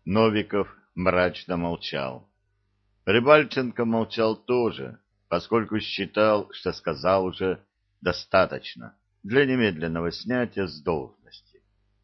Новиков мрачно молчал. Рыбальченко молчал тоже, поскольку считал, что сказал уже достаточно для немедленного снятия с должности.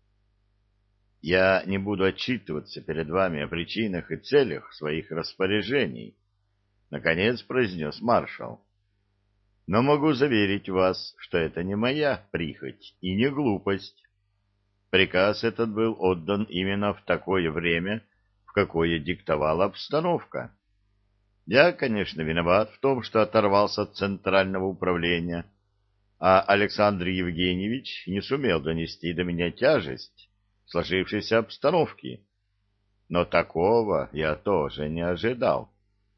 «Я не буду отчитываться перед вами о причинах и целях своих распоряжений», — наконец произнес маршал. «Но могу заверить вас, что это не моя прихоть и не глупость. Приказ этот был отдан именно в такое время, в какое диктовала обстановка. Я, конечно, виноват в том, что оторвался от центрального управления, а Александр Евгеньевич не сумел донести до меня тяжесть сложившейся обстановки. Но такого я тоже не ожидал».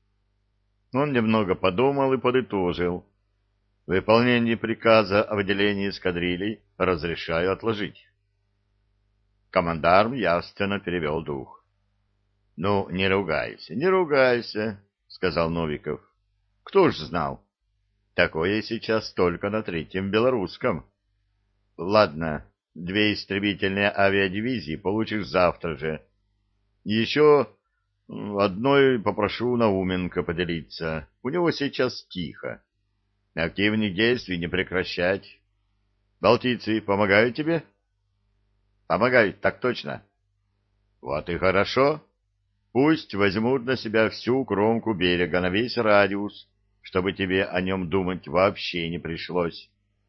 Он немного подумал и подытожил: «Выполнение приказа о выделении эскадрилей разрешаю отложить». Командарм явственно перевел дух. — Ну, не ругайся, не ругайся, — сказал Новиков. — Кто ж знал? Такое сейчас только на Третьем Белорусском. Ладно, 2 истребительные авиадивизии получишь завтра же. Еще одной попрошу Науменко поделиться. У него сейчас тихо. Активных действий не прекращать. Балтийцы помогают тебе? Помогают, так точно. Вот и хорошо. Пусть возьмут на себя всю кромку берега на весь радиус, чтобы тебе о нем думать вообще не пришлось.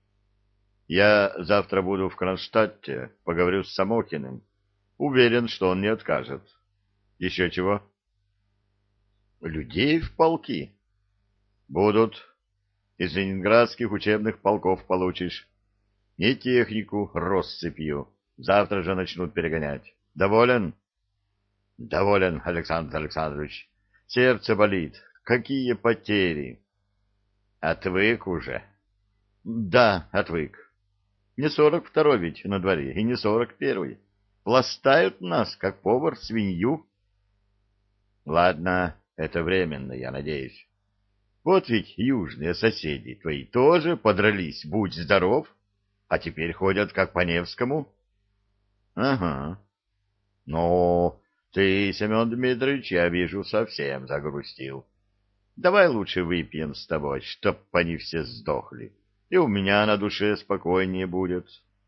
Я завтра буду в Кронштадте, поговорю с Самохиным. Уверен, что он не откажет. Еще чего? Людей в полки? Будут. Из ленинградских учебных полков получишь. И технику россыпью. Завтра же начнут перегонять. Доволен? Доволен, Александр Александрович. Сердце болит. Какие потери? Отвык уже. Да, отвык. Не 42-й ведь на дворе, и не 41-й. Пластают нас, как повар свинью. Ладно, это временно, я надеюсь. Вот ведь южные соседи твои тоже подрались, будь здоров, а теперь ходят как по Невскому. Ага. Но ты, Семен Дмитриевич, я вижу, совсем загрустил. Давай лучше выпьем с тобой, чтоб они все сдохли, и у меня на душе спокойнее будет.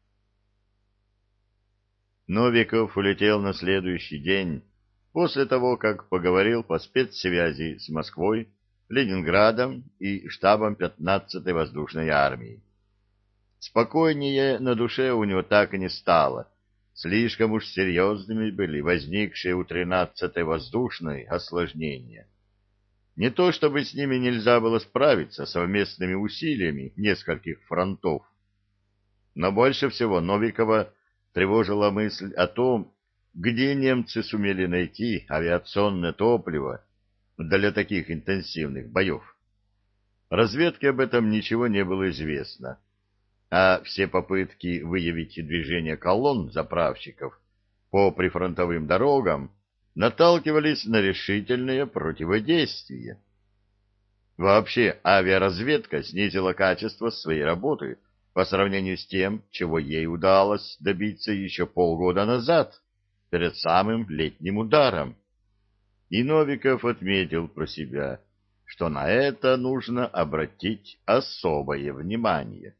Новиков улетел на следующий день, после того, как поговорил по спецсвязи с Москвой, Ленинградом и штабом 15-й воздушной армии. Спокойнее на душе у него так и не стало. Слишком уж серьезными были возникшие у 13-й воздушной осложнения. Не то чтобы с ними нельзя было справиться совместными усилиями нескольких фронтов, но больше всего Новикова тревожила мысль о том, где немцы сумели найти авиационное топливо для таких интенсивных боев. Разведке об этом ничего не было известно, а все попытки выявить движение колонн заправщиков по прифронтовым дорогам наталкивались на решительное противодействие. Вообще, авиаразведка снизила качество своей работы по сравнению с тем, чего ей удалось добиться еще полгода назад, перед самым летним ударом. И Новиков отметил про себя, что на это нужно обратить особое внимание.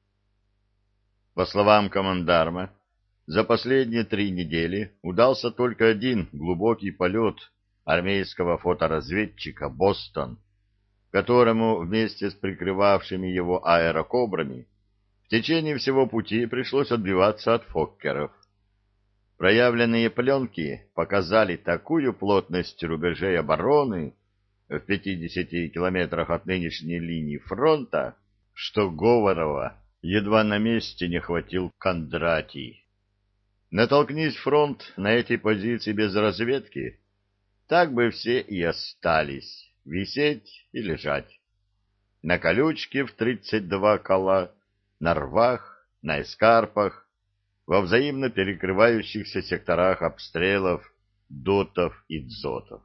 По словам командарма, за последние 3 недели удался только один глубокий полет армейского фоторазведчика «Бостон», которому вместе с прикрывавшими его аэрокобрами в течение всего пути пришлось отбиваться от фоккеров. Проявленные пленки показали такую плотность рубежей обороны в 50 километрах от нынешней линии фронта, что Говорова едва на месте не хватил Кондратий. Натолкнись фронт на эти позиции без разведки, так бы все и остались, висеть и лежать. На колючке в 32 кола, на рвах, на эскарпах, во взаимно перекрывающихся секторах обстрелов дотов и дзотов.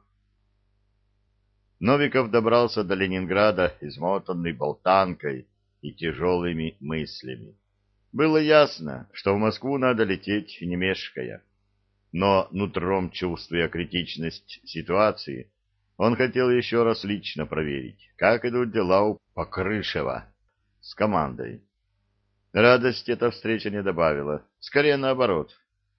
Новиков добрался до Ленинграда, измотанный болтанкой и тяжелыми мыслями. Было ясно, что в Москву надо лететь не мешкая. Но нутром чувствуя критичность ситуации, он хотел еще раз лично проверить, как идут дела у Покрышева с командой. Радости эта встреча не добавила, скорее наоборот.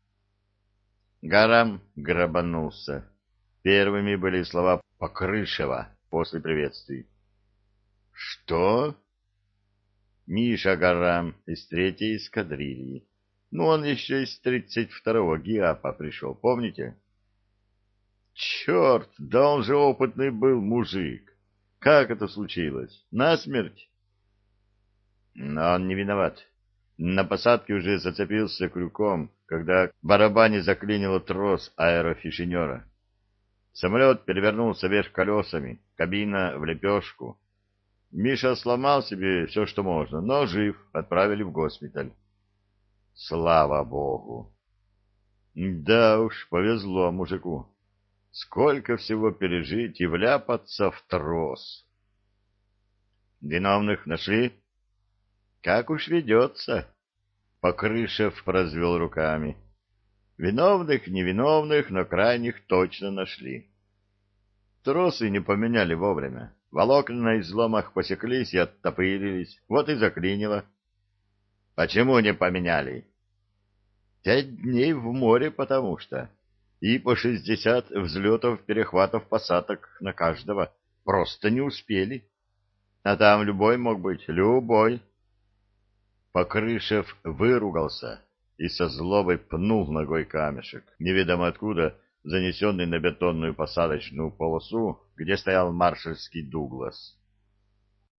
Гарам грабанулся. Первыми были слова Покрышева после приветствий. «Что?» Миша Гарам из 3-й эскадрильи. Ну, он еще из 32-го ГИАПа пришел, помните? Черт, да он же опытный был мужик. Как это случилось? Насмерть? Но он не виноват. На посадке уже зацепился крюком, когда в барабане заклинило трос аэрофишинера. Самолет перевернулся вверх колесами, кабина в лепешку. Миша сломал себе все, что можно, но жив, отправили в госпиталь. Слава богу! Да уж, повезло мужику. Сколько всего пережить и вляпаться в трос. Виновных нашли? Как уж ведется. Покрышев развел руками. Виновных, невиновных, но крайних точно нашли. Тросы не поменяли вовремя. Волокна на изломах посеклись и оттопырились. Вот и заклинило. Почему не поменяли? 5 дней в море, потому что. И по 60 взлетов, перехватов, посадок на каждого. Просто не успели. А там любой мог быть, любой. Покрышев выругался и со злобой пнул ногой камешек, неведомо откуда занесенный на бетонную посадочную полосу, где стоял маршальский Дуглас.